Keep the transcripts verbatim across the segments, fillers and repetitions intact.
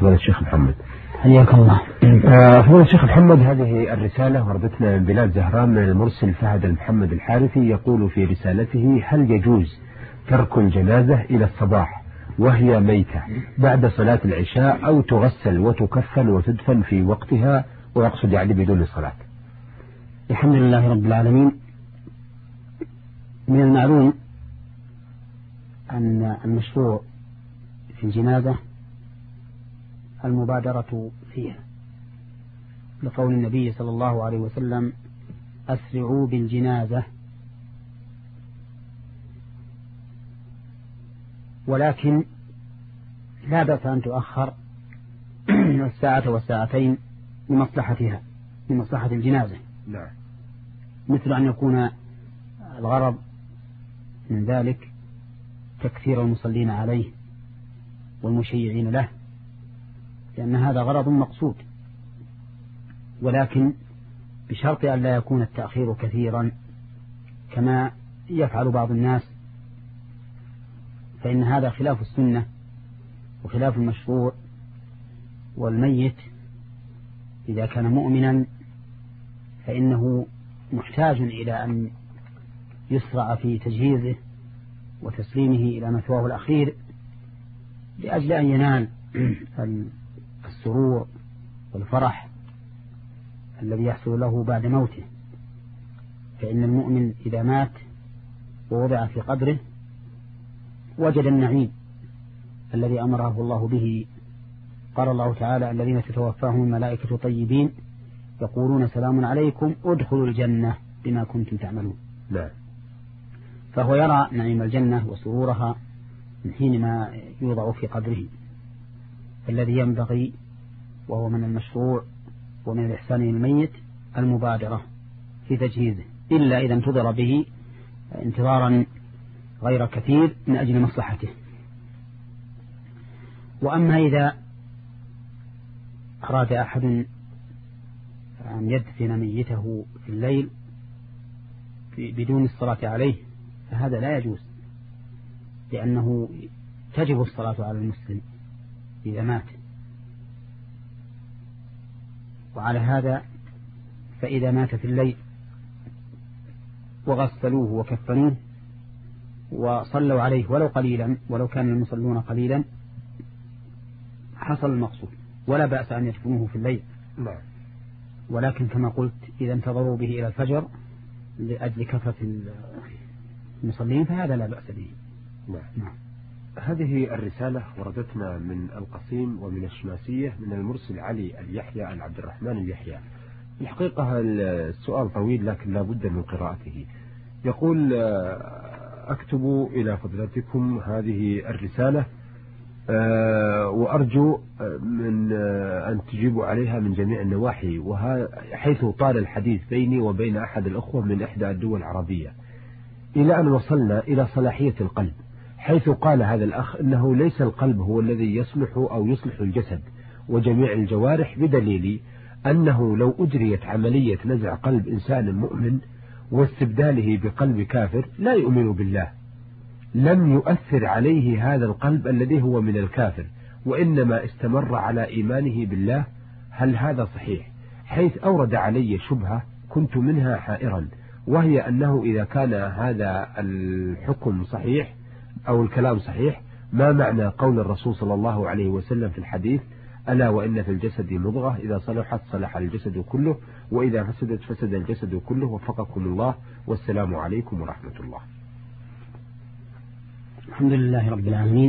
فضيلة الشيخ محمد. حياك الله. فضيلة الشيخ محمد، هذه الرسالة وردتنا من بلاد زهران من المرسل فهد المحمد الحارثي، يقول في رسالته: هل يجوز ترك الجنازة إلى الصباح وهي ميتة بعد صلاة العشاء، أو تغسل وتكفن وتدفن في وقتها، ويقصد يعني بدون صلاة؟ الحمد لله رب العالمين. من المعلوم أن المشروع في الجنازة المبادرة فيها، لقول النبي صلى الله عليه وسلم: أسرعوا بالجنازة. ولكن لا بأس أن تؤخر الساعة والساعتين لمصلحتها، لمصلحة الجنازة. نعم. مثل أن يكون الغرض من ذلك تكثير المصلين عليه والمشيعين له، لأن هذا غرض مقصود، ولكن بشرط أن لا يكون التأخير كثيرا كما يفعل بعض الناس، فإن هذا خلاف السنة وخلاف المشروع. والميت إذا كان مؤمنا فإنه محتاج إلى أن يسرع في تجهيزه وتسليمه إلى مثواه الأخير، لأجل أن ينال السرور والفرح الذي يحصل له بعد موته. فإن المؤمن إذا مات ووضع في قبره وجد النعيم الذي أمره الله به. قال الله تعالى: الذين تتوفاهم الملائكة طيبين يقولون سلام عليكم ادخلوا الجنة بما كنتم تعملون. لا. فهو يرى نعيم الجنة وسرورها من حينما يوضع في قبره. الذي ينبغي وهو من المشروع ومن الإحسان للميت المبادرة في تجهيزه، إلا إذا انتظر به انتظارا غير كثير من أجل مصلحته. وأما إذا أراد أحد أن يدفن ميته في الليل بدون الصلاة عليه فهذا لا يجوز، لأنه تجب الصلاة على المسلم إذا مات. وعلى هذا فإذا مات في الليل وغسلوه وكفنوه وصلوا عليه ولو قليلا، ولو كان المصلون قليلا، حصل المقصود، ولا بأس أن يدفنوه في الليل. ولكن كما قلت إذا انتظروا به إلى الفجر لأجل كثرة المصلين فهذا لا بأس به. نعم. هذه الرسالة وردتنا من القصيم ومن الشماسية من المرسل علي اليحيى العبد الرحمن اليحيى. الحقيقة السؤال طويل لكن لا بد من قراءته. يقول: أكتب إلى فضلاتكم هذه الرسالة وأرجو من أن تجيبوا عليها من جميع النواحي، حيث طال الحديث بيني وبين أحد الأخوة من إحدى الدول العربية إلى أن وصلنا إلى صلاحية القلب، حيث قال هذا الأخ إنه ليس القلب هو الذي يصلح أو يصلح الجسد وجميع الجوارح، بدليل أنه لو أجريت عملية نزع قلب إنسان مؤمن واستبداله بقلب كافر لا يؤمن بالله لم يؤثر عليه هذا القلب الذي هو من الكافر، وإنما استمر على إيمانه بالله. هل هذا صحيح؟ حيث أورد علي شبهة كنت منها حائرا، وهي أنه إذا كان هذا الحكم صحيح أو الكلام صحيح، ما معنى قول الرسول صلى الله عليه وسلم في الحديث: ألا وإن في الجسد مضغة إذا صلحت صلح الجسد كله وإذا فسدت فسد الجسد كله. وفقكم الله، والسلام عليكم ورحمة الله. الحمد لله رب العالمين.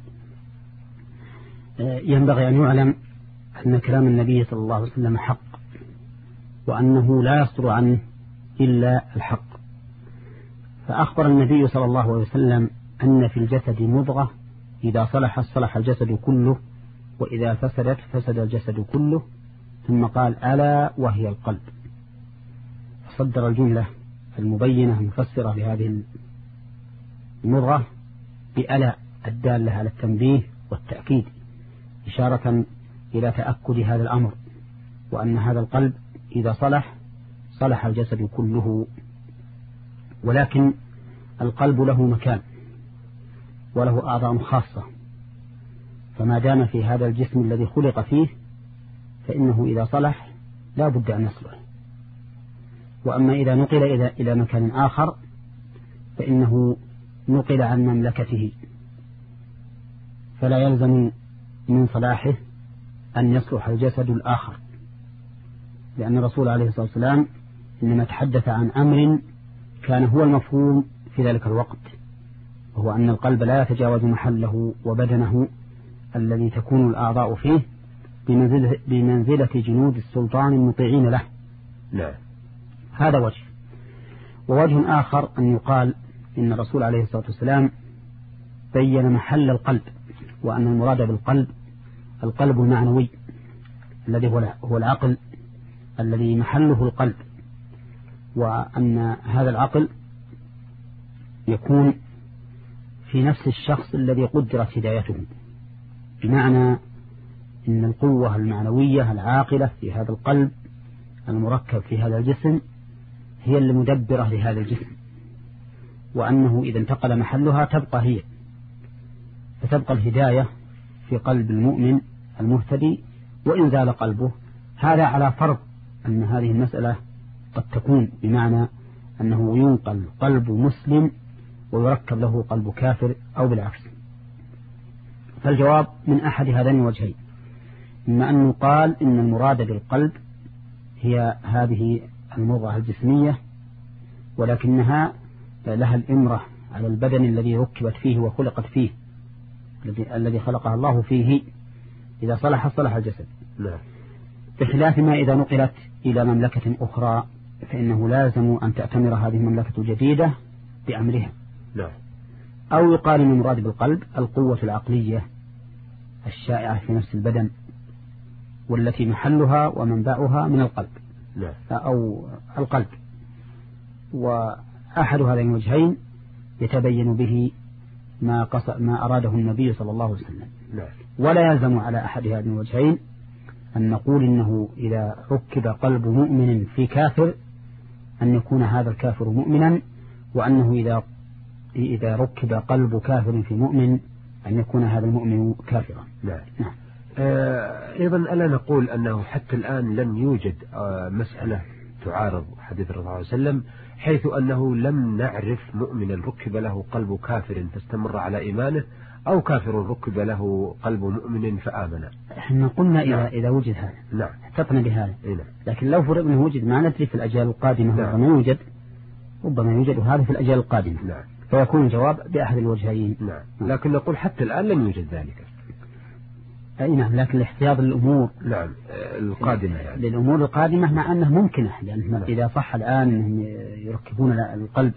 ينبغي أن يعلم أن كلام النبي صلى الله عليه وسلم حق، وأنه لا يصدر عنه إلا الحق. فأخبر النبي صلى الله عليه وسلم أن في الجسد مضغة إذا صلح صلح الجسد كله وإذا فسدت فسد الجسد كله، ثم قال: ألا وهي القلب. صدر الجملة المبينة المفسرة لهذه المضغة بألا الدالة على التنبيه والتأكيد، إشارة إلى تأكد هذا الأمر، وأن هذا القلب إذا صلح صلح الجسد كله. ولكن القلب له مكان وله أعضاء خاصة، فما دام في هذا الجسم الذي خلق فيه فإنه إذا صلح لا بد أن يصلح. وأما إذا نقل إلى إلى مكان آخر فإنه نقل عن مملكته، فلا يلزم من صلاحه أن يصلح الجسد الآخر، لأن الرسول عليه الصلاة والسلام إنما تحدث عن أمر كان هو المفهوم في ذلك الوقت، وهو أن القلب لا يتجاوز محله وبدنه الذي تكون الأعضاء فيه بمنزلة, بمنزلة جنود السلطان المطيعين له. لا. هذا وجه. ووجه آخر أن يقال إن الرسول عليه الصلاة والسلام بين محل القلب، وأن المراد بالقلب القلب المعنوي الذي هو العقل الذي محله القلب، وأن هذا العقل يكون في نفس الشخص الذي قدرت هدايته، بمعنى إن القوة المعنوية العاقلة في هذا القلب المركب في هذا الجسم هي المدبرة لهذا الجسم، وأنه إذا انتقل محلها تبقى هي، فتبقى الهداية في قلب المؤمن المهتدي وإن زال قلبه. هذا على فرض أن هذه المسألة قد تكون، بمعنى أنه ينقل قلب مسلم ويركب له قلب كافر أو بالعكس. فالجواب من أحد هذين الوجهين، إما أن يقال إن المراد بالقلب هي هذه المضغة الجسمية، ولكنها لها الإمرة على البدن الذي ركبت فيه وخلقت فيه، الذي خلقها الله فيه، إذا صلح صلح الجسد. لا. بخلاف ما إذا نقلت إلى مملكة أخرى فإنه لازم أن تأتمر هذه المملكة الجديدة بأمرها. لا. أو يقال من المراد بالقلب القوة العقلية الشائعة في نفس البدن، والتي محلها ومنبعها من القلب. لا. أو القلب. وأحد هذين الوجهين يتبين به ما, قص... ما أراده النبي صلى الله عليه وسلم. لا. ولا يلزم على أحد هذين الوجهين أن نقول إنه إذا ركب قلب مؤمن في كافر أن يكون هذا الكافر مؤمنا، وأنه إذا إذا ركب قلب كافر في مؤمن أن يكون هذا المؤمن كافرا. نعم. نعم. آه أيضا ألا نقول أنه حتى الآن لم يوجد آه مسألة تعارض حديث الرسول صلى الله عليه وسلم، حيث أنه لم نعرف مؤمنا ركب له قلب كافر فاستمر على إيمانه، أو كافر ركب له قلب مؤمن فآمن. احنا قلنا إذا نعم. إذا وجد هذا نعم احتطنا بهذا. نعم. لكن لو فرضنا وجد ما ندري في الأجيال القادمة. نعم. ربما يوجد ربما يوجد هذا في الأجيال القادمة. نعم. فيكون الجواب بأحد الوجهين. نعم. نعم. لكن نقول حتى الآن لم يوجد ذلك. أي نعم. لكن الاحتياط للأمور نعم القادمة يعني. للأمور القادمة مع أنه ممكنة، لأن نعم. إذا صح الآن أنهم يركبون القلب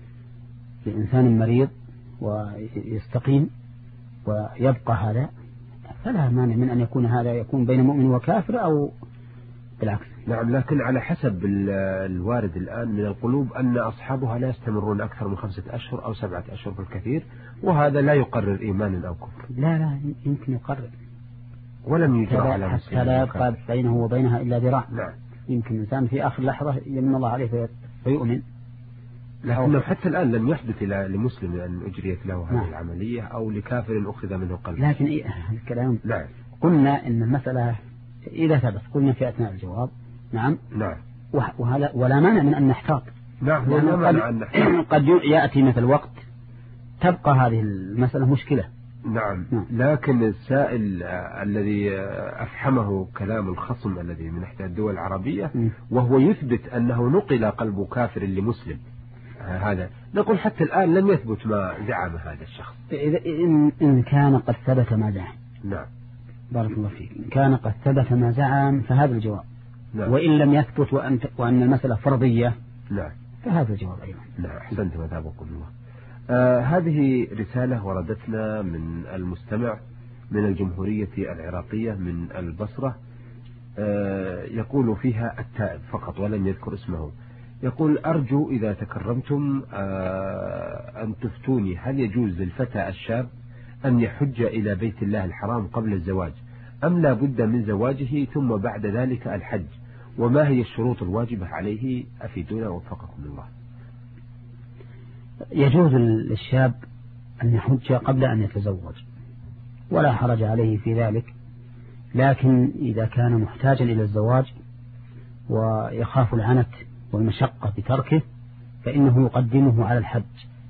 لإنسان مريض ويستقيم ويبقى هذا، فلا مانع من أن يكون هذا يكون بين مؤمن وكافر أو بالعكس. نعم. لكن على حسب الوارد الآن من القلوب أن أصحابها لا يستمرون أكثر من خمسة أشهر أو سبعة أشهر بالكثير، وهذا لا يقرر إيمانا أو كفر. لا لا يمكن يقرر، ولم يجرى على مسلم حتى لا يبقى بينه وبينها إلا ذراع. نعم. يمكن الإنسان في آخر لحظة يمن الله عليه فيؤمن. لكنه حتى الآن لم يحدث لمسلم أن أجريت له هذه نعم. العملية أو لكافر أخذ منه قلب. لكن إيه الكلام. نعم. قلنا إن المسألة إذا ثبت قلنا في أثناء الجواب نعم. نعم. وهذا ولا مانع من أن نحتاط. نعم. ولا مانع أن نحتاط. قد يأتي مثل وقت تبقى هذه المسألة مشكلة. نعم. نعم. لكن السائل الذي أفحمه كلام الخصم الذي من إحدى الدول العربية م. وهو يثبت أنه نقل قلب كافر لمسلم، هذا نقول حتى الآن لم يثبت ما زعم هذا الشخص. إذا إن, إن كان قد ثبت ما زعم. نعم. بارك الله فيك. إن كان قد ثبت ما زعم فهذا الجواب. نعم. وإن لم يثبت وأن وأن المسألة فرضية نعم فهذا الجواب أيضا. نعم. أحسنت مثابكم الله. آه هذه رسالة وردتنا من المستمع من الجمهورية العراقية من البصرة، آه يقول فيها التائب فقط ولم يذكر اسمه. يقول أرجو إذا تكرمتم آه أن تفتوني، هل يجوز للفتى الشاب أن يحج إلى بيت الله الحرام قبل الزواج، أم لا بد من زواجه ثم بعد ذلك الحج، وما هي الشروط الواجبة عليه؟ أفيدونا وفقكم الله. يجوز للشاب أن يحج قبل أن يتزوج، ولا حرج عليه في ذلك. لكن إذا كان محتاجا إلى الزواج ويخاف العنت والمشقة بتركه فإنه يقدمه على الحج،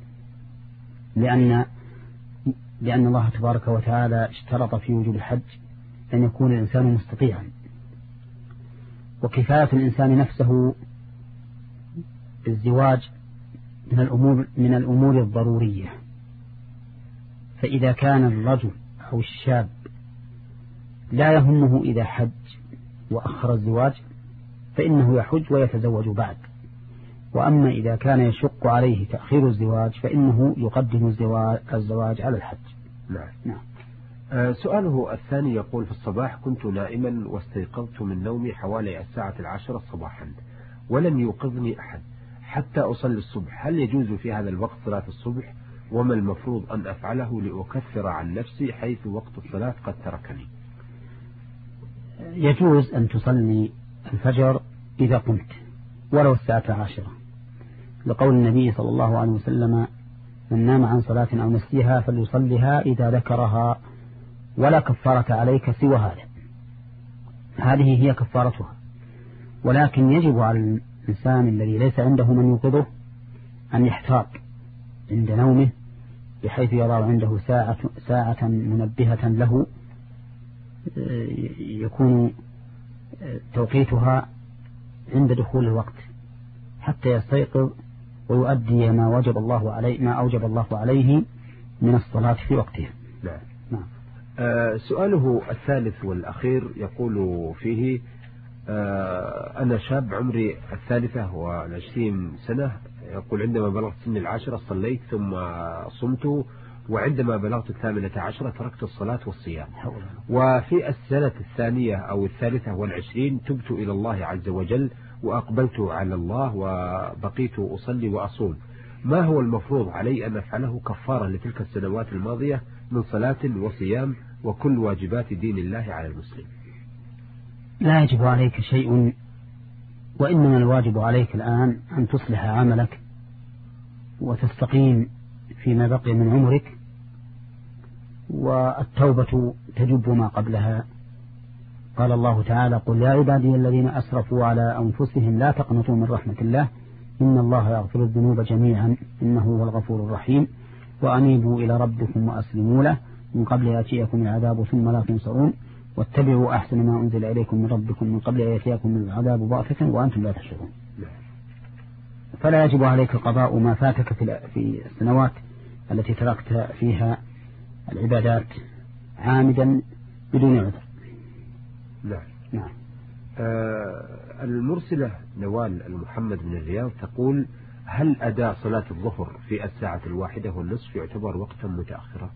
لأن لأن الله تبارك وتعالى اشترط في وجوب الحج أن يكون الإنسان مستطيعا، وكفاية الإنسان نفسه بالزواج من الأمور من الأمور الضرورية. فإذا كان الرجل أو الشاب لا يهمه إذا حج وأخر الزواج فإنه يحج ويتزوج بعد. وأما إذا كان يشق عليه تأخير الزواج فإنه يقدم الزواج, الزواج على الحج. نعم. نعم. آه سؤاله الثاني يقول: في الصباح كنت نائما واستيقظت من نومي حوالي الساعة العاشرة صباحا ولم يوقظني أحد حتى أصلي الصبح، هل يجوز في هذا الوقت صلاة الصبح؟ وما المفروض أن أفعله لأكفر عن نفسي حيث وقت الصلاة قد تركني؟ يجوز أن تصلي الفجر إذا قمت ولو الساعة العاشرة، لقول النبي صلى الله عليه وسلم: من نام عن صلاة أو نسيها فليصلها إذا ذكرها ولا كفارة عليك سوى هذا. هذه هي كفارتها. ولكن يجب على الإنسان الذي ليس عنده من يوقظه أن يحتاط عند نومه بحيث يضع عنده ساعة, ساعة منبهة له يكون توقيتها عند دخول الوقت حتى يستيقظ ويؤدي ما وجب الله عليه ما أوجب الله عليه من الصلاة في وقتها. نعم. نعم. آه سؤاله الثالث والأخير يقول فيه: آه أنا شاب عمري الثالثة والعشرين سنة، يقول عندما بلغت سن العاشرة صليت ثم صمت، وعندما بلغت الثامنة عشرة تركت الصلاة والصيام، وفي السنة الثانية أو الثالثة والعشرين تبت إلى الله عز وجل وأقبلت على الله وبقيت أصلي وأصوم، ما هو المفروض علي أن أفعله كفارة لتلك السنوات الماضية من صلاة وصيام وكل واجبات دين الله على المسلم؟ لا يجب عليك شيء، وإنما الواجب عليك الآن أن تصلح عملك وتستقيم فيما بقي من عمرك، والتوبة تجب ما قبلها. قال الله تعالى: قل يا عبادي الذين أسرفوا على أنفسهم لا تقنطوا من رحمة الله إن الله يغفر الذنوب جميعا إنه هو الغفور الرحيم وأنيبوا إلى ربكم وأسلموا له من قبل يأتيكم العذاب ثم لا تنصرون واتبعوا أحسن ما أنزل إليكم من ربكم من قبل يأتيكم العذاب بغتة وأنتم لا تشعرون. فلا يجب عليك قضاء ما فاتك في السنوات التي تركت فيها العبادات عامدا بدون عذر. نعم. نعم. آه المرسلة نوال المحمد من الرياض تقول: هل أداء صلاة الظهر في الساعة الواحدة والنصف يعتبر وقتا متأخرا؟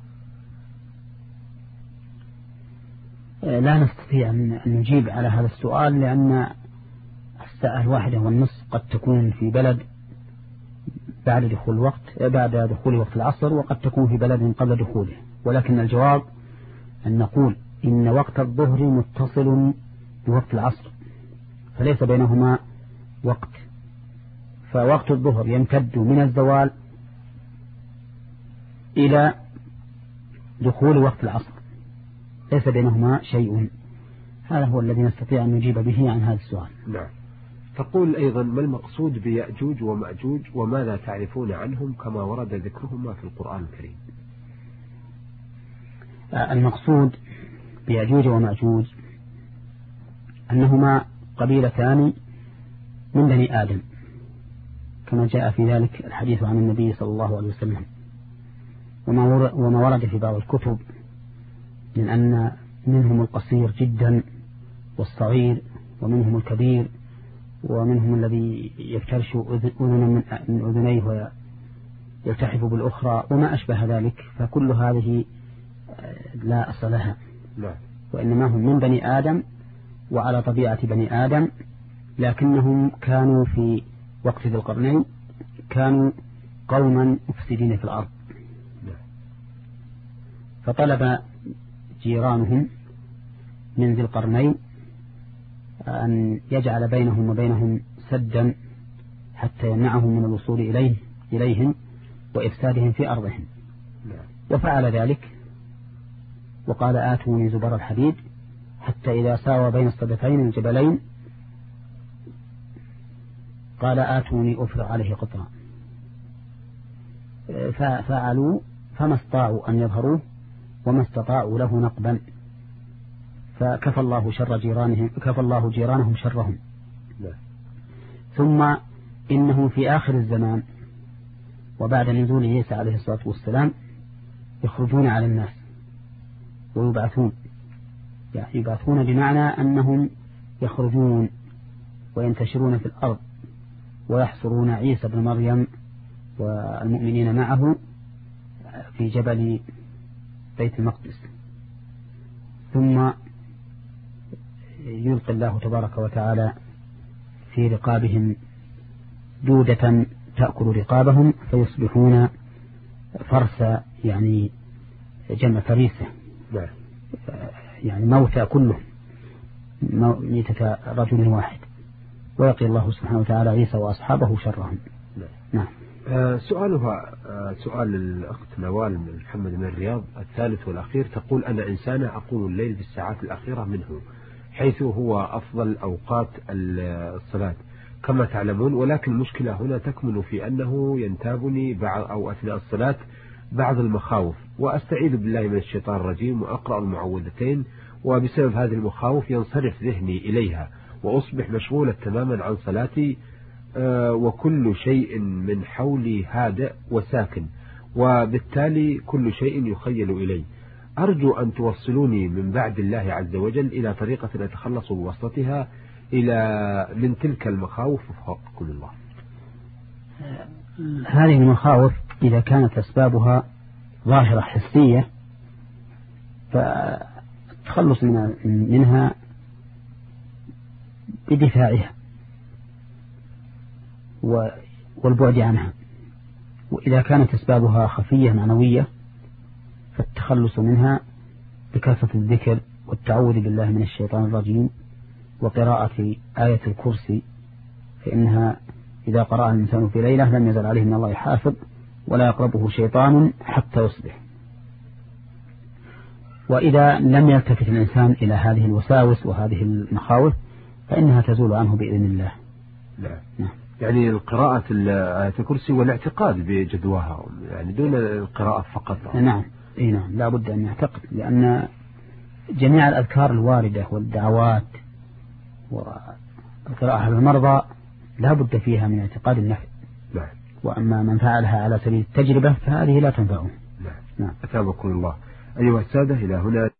آه لا نستطيع أن نجيب على هذا السؤال، لأن الساعة الواحدة والنصف قد تكون في بلد بعد دخول الوقت بعد دخول وقت العصر، وقد تكون في بلد قبل دخوله، ولكن الجواب أن نقول إن وقت الظهر متصل بوقت العصر فليس بينهما وقت، فوقت الظهر يمتد من الزوال إلى دخول وقت العصر، ليس بينهما شيء. هذا هو الذي نستطيع أن نجيب به عن هذا السؤال. نعم. تقول أيضا: ما المقصود بيأجوج ومأجوج وماذا تعرفون عنهم كما ورد ذكرهما في القرآن الكريم؟ المقصود بيأجوج ومأجوج أنهما قبيلتان من بني آدم كما جاء في ذلك الحديث عن النبي صلى الله عليه وسلم، وما ورد في بعض الكتب من أن منهم القصير جدا والصغير، ومنهم الكبير، ومنهم الذي يفترش أذنا من أذنيه ويلتحف بالأخرى وما أشبه ذلك، فكل هذه لا أصل لها، وإنما هم من بني آدم وعلى طبيعة بني آدم، لكنهم كانوا في وقت ذي القرنين كانوا قوما مفسدين في الأرض، فطلب جيرانهم من ذي القرنين أن يجعل بينهم وبينهم سدا حتى يمنعهم من الوصول إليه إليهم وإفسادهم في أرضهم، وفعل ذلك وقال آتوني زبر الحديد حتى إذا ساوى بين الصدفين الجبلين قال آتوني أفرغ عليه قطرا، ففعلوا فما استطاعوا أن يظهروه وما استطاعوا له نقبا، فكفى الله شر جيرانهم كفى الله جيرانهم شرهم. ثم إنه في آخر الزمان وبعد نزول عيسى عليه الصلاة والسلام يخرجون على الناس ويبعثون، يعني يبعثون بمعنى أنهم يخرجون وينتشرون في الأرض ويحصرون عيسى بن مريم والمؤمنين معه في جبل بيت المقدس، ثم يلقي الله تبارك وتعالى في رقابهم دودة تأكل رقابهم فيصبحون فرس، يعني جمع فريسة، يعني موتى كلهم ميتة رجل واحد، ويقي الله سبحانه وتعالى عيسى وأصحابه شرهم. نعم. آه سؤالها آه سؤال الأخت نوال من محمد من الرياض الثالث والأخير، تقول أنا إنسانة أقوم الليل في الساعات الأخيرة منه حيث هو أفضل أوقات الصلاة كما تعلمون، ولكن المشكلة هنا تكمن في أنه ينتابني بعض أو أثناء الصلاة بعض المخاوف، وأستعيذ بالله من الشيطان الرجيم وأقرأ المعوذتين، وبسبب هذه المخاوف ينصرف ذهني إليها وأصبح مشغولا تماما عن صلاتي، آه وكل شيء من حولي هادئ وساكن، وبالتالي كل شيء يخيل إلي. أرجو أن توصلوني من بعد الله عز وجل إلى طريقة أتخلص بواسطتها إلى من تلك المخاوف وفقكم الله. هذه المخاوف إذا كانت أسبابها ظاهرة حسية فالتخلص منها بدفاعها والبعد عنها، وإذا كانت أسبابها خفية معنوية فالتخلص منها بكثرة الذكر والتعوذ بالله من الشيطان الرجيم وقراءة آية الكرسي، فإنها إذا قرأها الإنسان في ليلة لم يزل عليه من الله حافظ ولا يقربه شيطان حتى يصبح. وإذا لم يلتفت الإنسان إلى هذه الوساوس وهذه المخاوف فإنها تزول عنه بإذن الله. لا. نعم. يعني القراءة آية الكرسي والاعتقاد بجدواها، يعني دون القراءة فقط. نعم. إيه نعم، لا بد أن يعتقد، لأن جميع الأذكار الواردة والدعوات والقراءة على المرضى لا بد فيها من اعتقاد النفع. نعم. وأما من فعلها على سبيل التجربة فهذه لا تنفعه. نعم. نعم. أثابكم الله. أيها السادة، إلى هنا